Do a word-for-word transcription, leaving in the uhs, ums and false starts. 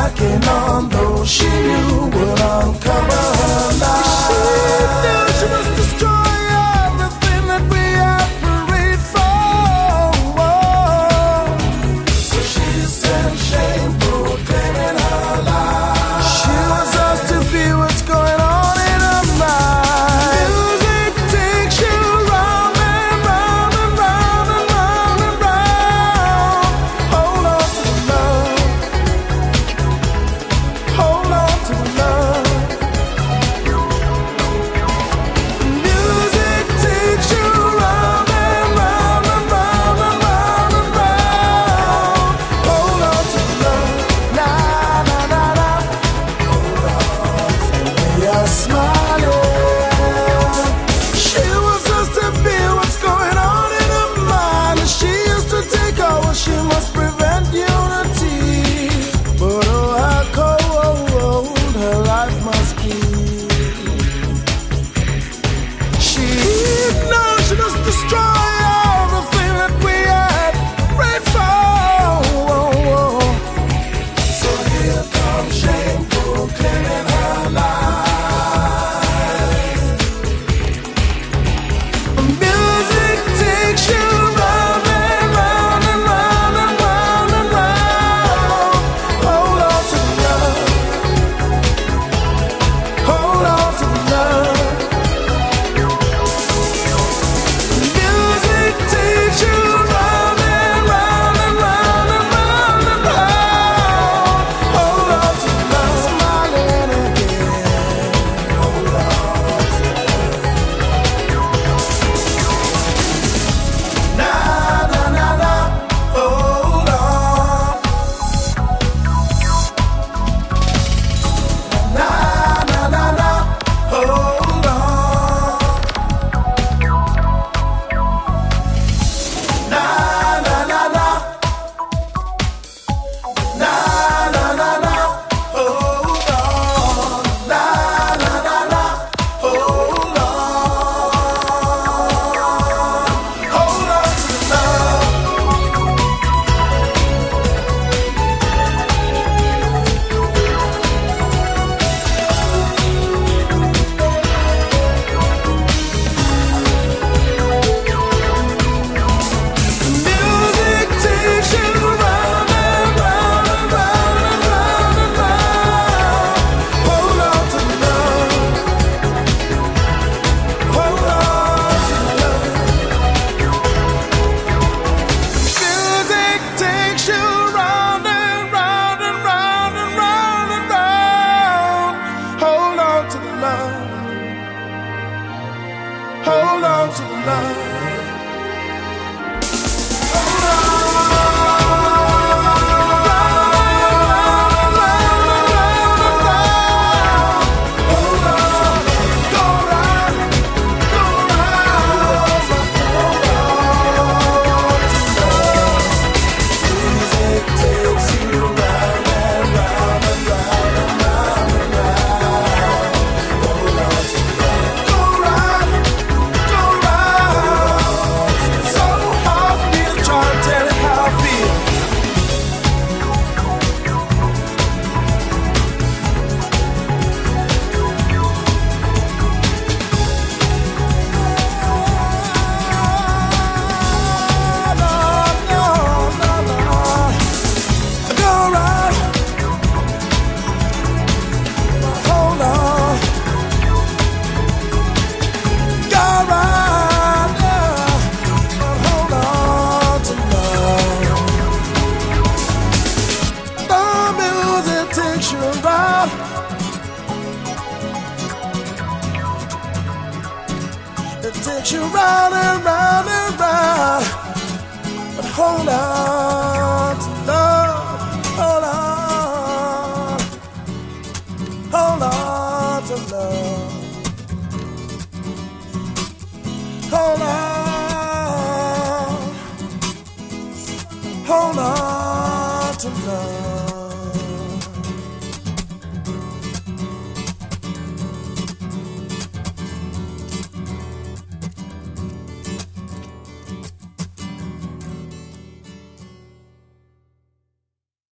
knocking on, though she knew would uncover her lies. She knew she must destroy everything that we had prayed for. So she sent shame proclaiming her lies. She wants us to feel what's going on in her mind. Music takes you round and round and round and round and round. Hold on to the love. Hold on to the love. Music takes you round and round and round and round and round. Hold on to the love. Na na na na. Hold on to the we are smiling. She wants us to feel what's going on in her mind. And she used to take over. She must prevent unity. But oh, how cold her life must be. She knows she must destroy everything that we had prayed for. So here comes shame proclaiming her lies. Music takes you round and round and round and round and round. Hold on to the love. Hold on to the love. Music takes you round and round and round and round and round. Hold on to the love. Smiling again. Hold on to the love. Na na na na. Hold on. Na na na na. Hold on. Na na na na. Na na na na. Hold on. Na na na na. Hold on. Hold on to the love. Music takes you round and round and round and round and round. Hold on to the love. Hold on to the love. Music takes you round and round and round and round and round. Hold on to the love. Hold on to the love. It takes you round and round and round. But hold on to love. Hold on. Hold on to love. Hold on. Hold on to love.